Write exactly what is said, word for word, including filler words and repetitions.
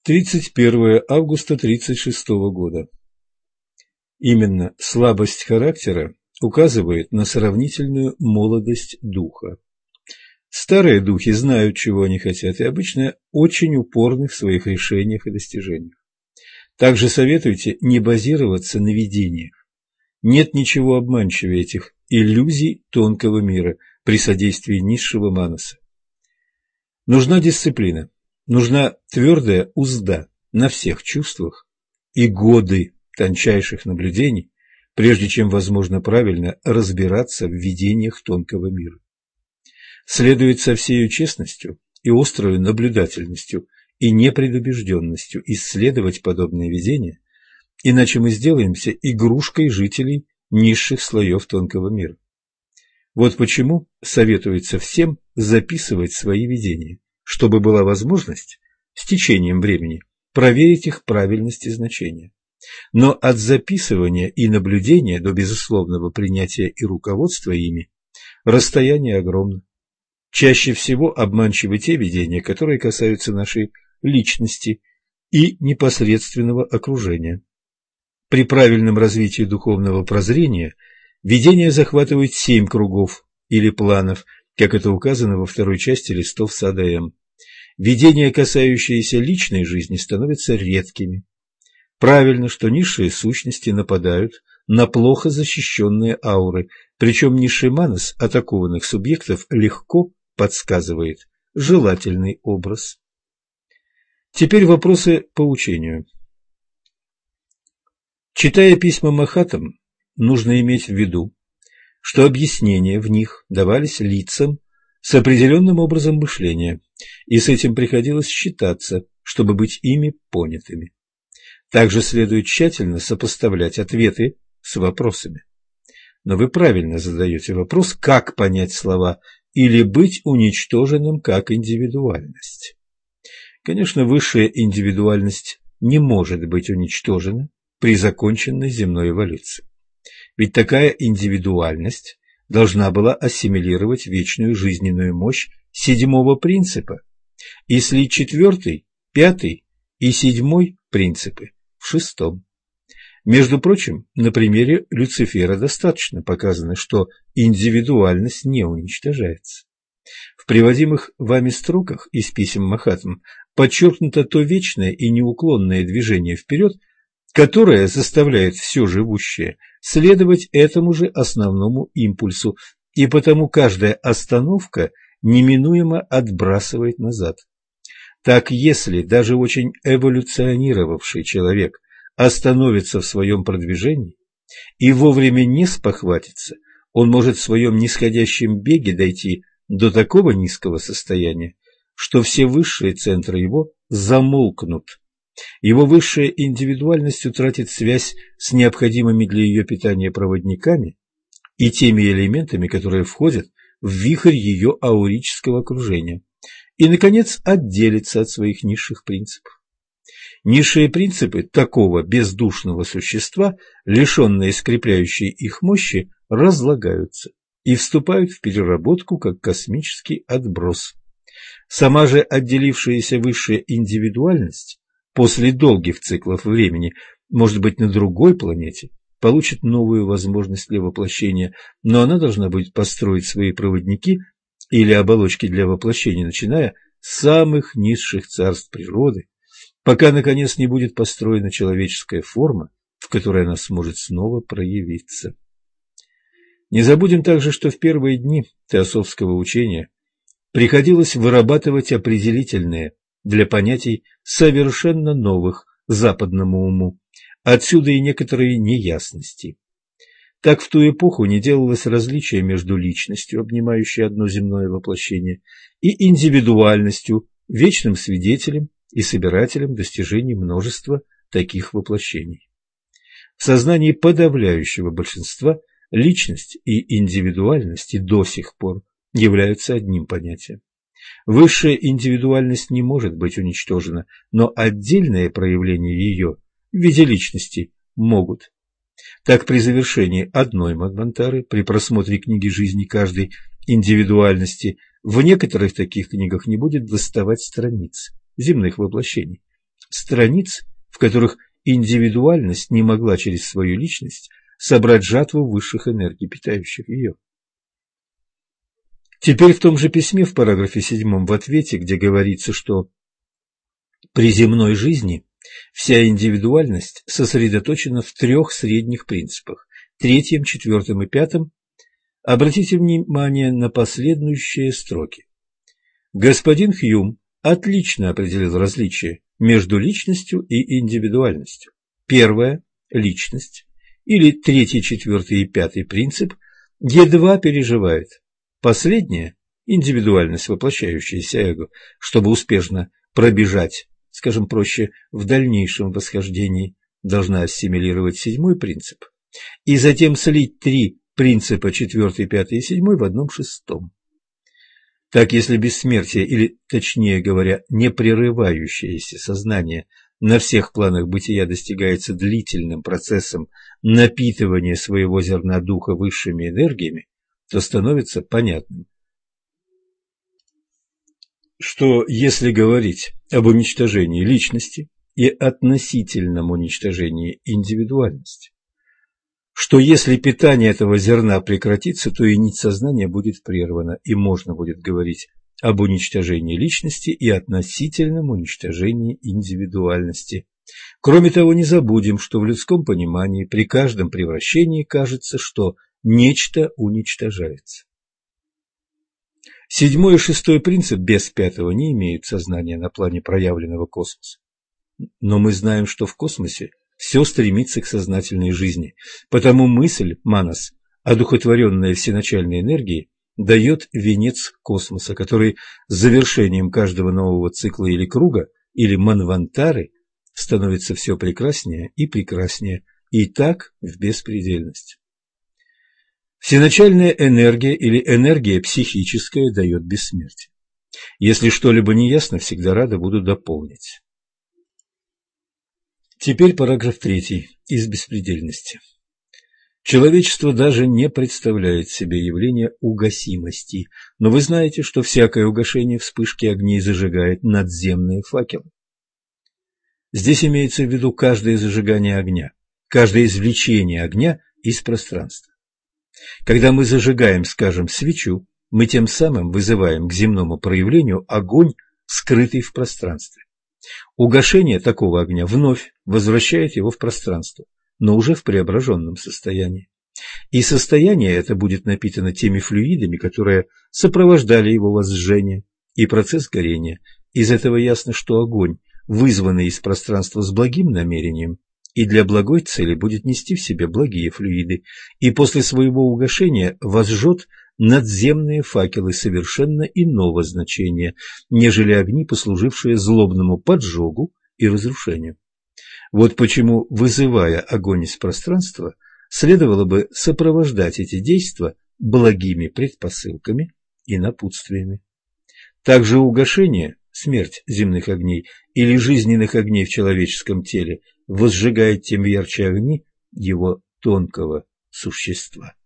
тридцать первое августа тридцать шестого года. Именно слабость характера указывает на сравнительную молодость духа. Старые духи знают, чего они хотят, и обычно очень упорны в своих решениях и достижениях. Также советуйте не базироваться на видениях. Нет ничего обманчивее этих иллюзий тонкого мира при содействии низшего манаса. Нужна дисциплина, нужна твердая узда на всех чувствах и годы тончайших наблюдений, прежде чем возможно правильно разбираться в видениях тонкого мира. Следует со всею честностью и острой наблюдательностью и непредубежденностью исследовать подобные видения, иначе мы сделаемся игрушкой жителей низших слоев тонкого мира. Вот почему советуется всем записывать свои видения, чтобы была возможность с течением времени проверить их правильность и значение. Но от записывания и наблюдения до безусловного принятия и руководства ими расстояние огромно. Чаще всего обманчивы те видения, которые касаются нашей личности и непосредственного окружения. При правильном развитии духовного прозрения видение захватывает семь кругов или планов, как это указано во второй части листов сада М. Видения, касающиеся личной жизни, становятся редкими. Правильно, что низшие сущности нападают на плохо защищенные ауры, причем низший манас атакованных субъектов легко подсказывает желательный образ. Теперь вопросы по учению. Читая письма Махатам, нужно иметь в виду, что объяснения в них давались лицам с определенным образом мышления, и с этим приходилось считаться, чтобы быть ими понятыми. Также следует тщательно сопоставлять ответы с вопросами. Но вы правильно задаете вопрос, как понять слова или быть уничтоженным как индивидуальность. Конечно, высшая индивидуальность не может быть уничтожена при законченной земной эволюции. Ведь такая индивидуальность должна была ассимилировать вечную жизненную мощь седьмого принципа и слить четвертый, пятый и седьмой принципы в шестом. Между прочим, на примере Люцифера достаточно показано, что индивидуальность не уничтожается. В приводимых вами строках из писем Махатм подчеркнуто то вечное и неуклонное движение вперед, которое заставляет все живущее следовать этому же основному импульсу, и потому каждая остановка неминуемо отбрасывает назад. Так, если даже очень эволюционировавший человек остановится в своем продвижении и вовремя не спохватится, он может в своем нисходящем беге дойти до такого низкого состояния, что все высшие центры его замолкнут. Его высшая индивидуальность утратит связь с необходимыми для ее питания проводниками и теми элементами, которые входят в вихрь ее аурического окружения, и, наконец, отделится от своих низших принципов. Низшие принципы такого бездушного существа, лишенные скрепляющей их мощи, разлагаются и вступают в переработку как космический отброс. Сама же отделившаяся высшая индивидуальность после долгих циклов времени, может быть, на другой планете, получит новую возможность для воплощения, но она должна будет построить свои проводники или оболочки для воплощения, начиная с самых низших царств природы, пока, наконец, не будет построена человеческая форма, в которой она сможет снова проявиться. Не забудем также, что в первые дни теософского учения приходилось вырабатывать определительные для понятий совершенно новых западному уму, отсюда и некоторые неясности. Так в ту эпоху не делалось различия между личностью, обнимающей одно земное воплощение, и индивидуальностью, вечным свидетелем и собирателем достижений множества таких воплощений. В сознании подавляющего большинства личность и индивидуальность и до сих пор являются одним понятием. Высшая индивидуальность не может быть уничтожена, но отдельные проявления ее в виде личности могут. Так, при завершении одной Манвантары, при просмотре книги жизни каждой индивидуальности, в некоторых таких книгах не будет доставать страниц земных воплощений. страниц, в которых индивидуальность не могла через свою личность собрать жатву высших энергий, питающих ее. Теперь в том же письме, в параграфе седьмом, в ответе, где говорится, что при земной жизни вся индивидуальность сосредоточена в трех средних принципах – третьем, четвертом и пятом, обратите внимание на последующие строки. Господин Хьюм отлично определил различие между личностью и индивидуальностью. Первая – личность, или третий, четвертый и пятый принцип, едва переживает. Последняя – индивидуальность, воплощающаяся эго, чтобы успешно пробежать, скажем проще, в дальнейшем восхождении, должна ассимилировать седьмой принцип и затем слить три принципа, четвертый, пятый и седьмой, в одном шестом. Так, если бессмертие, или, точнее говоря, непрерывающееся сознание на всех планах бытия достигается длительным процессом напитывания своего зерна духа высшими энергиями, то становится понятным, что если говорить об уничтожении личности и относительном уничтожении индивидуальности, что если питание этого зерна прекратится, то и нить сознания будет прервана, и можно будет говорить об уничтожении личности и относительном уничтожении индивидуальности. Кроме того, не забудем, что в людском понимании при каждом превращении кажется, что нечто уничтожается. Седьмой и шестой принцип без пятого не имеют сознания на плане проявленного космоса. Но мы знаем, что в космосе все стремится к сознательной жизни, потому мысль, манас, одухотворенная всеначальной энергией, дает венец космоса, который с завершением каждого нового цикла или круга, или манвантары, становится все прекраснее и прекраснее, и так в беспредельность. Всеначальная энергия или энергия психическая дает бессмертие. Если что-либо не ясно, всегда рада буду дополнить. Теперь параграф третий из беспредельности. Человечество даже не представляет себе явление угасимости, но вы знаете, что всякое угашение вспышки огней зажигает надземные факелы. Здесь имеется в виду каждое зажигание огня, каждое извлечение огня из пространства. Когда мы зажигаем, скажем, свечу, мы тем самым вызываем к земному проявлению огонь, скрытый в пространстве. Угашение такого огня вновь возвращает его в пространство, но уже в преображенном состоянии. И состояние это будет напитано теми флюидами, которые сопровождали его возжжение и процесс горения. Из этого ясно, что огонь, вызванный из пространства с благим намерением, и для благой цели будет нести в себе благие флюиды, и после своего угашения возжжет надземные факелы совершенно иного значения, нежели огни, послужившие злобному поджогу и разрушению. Вот почему, вызывая огонь из пространства, следовало бы сопровождать эти действия благими предпосылками и напутствиями. Также угашение, смерть земных огней или жизненных огней в человеческом теле возжигает тем ярче огни его тонкого существа.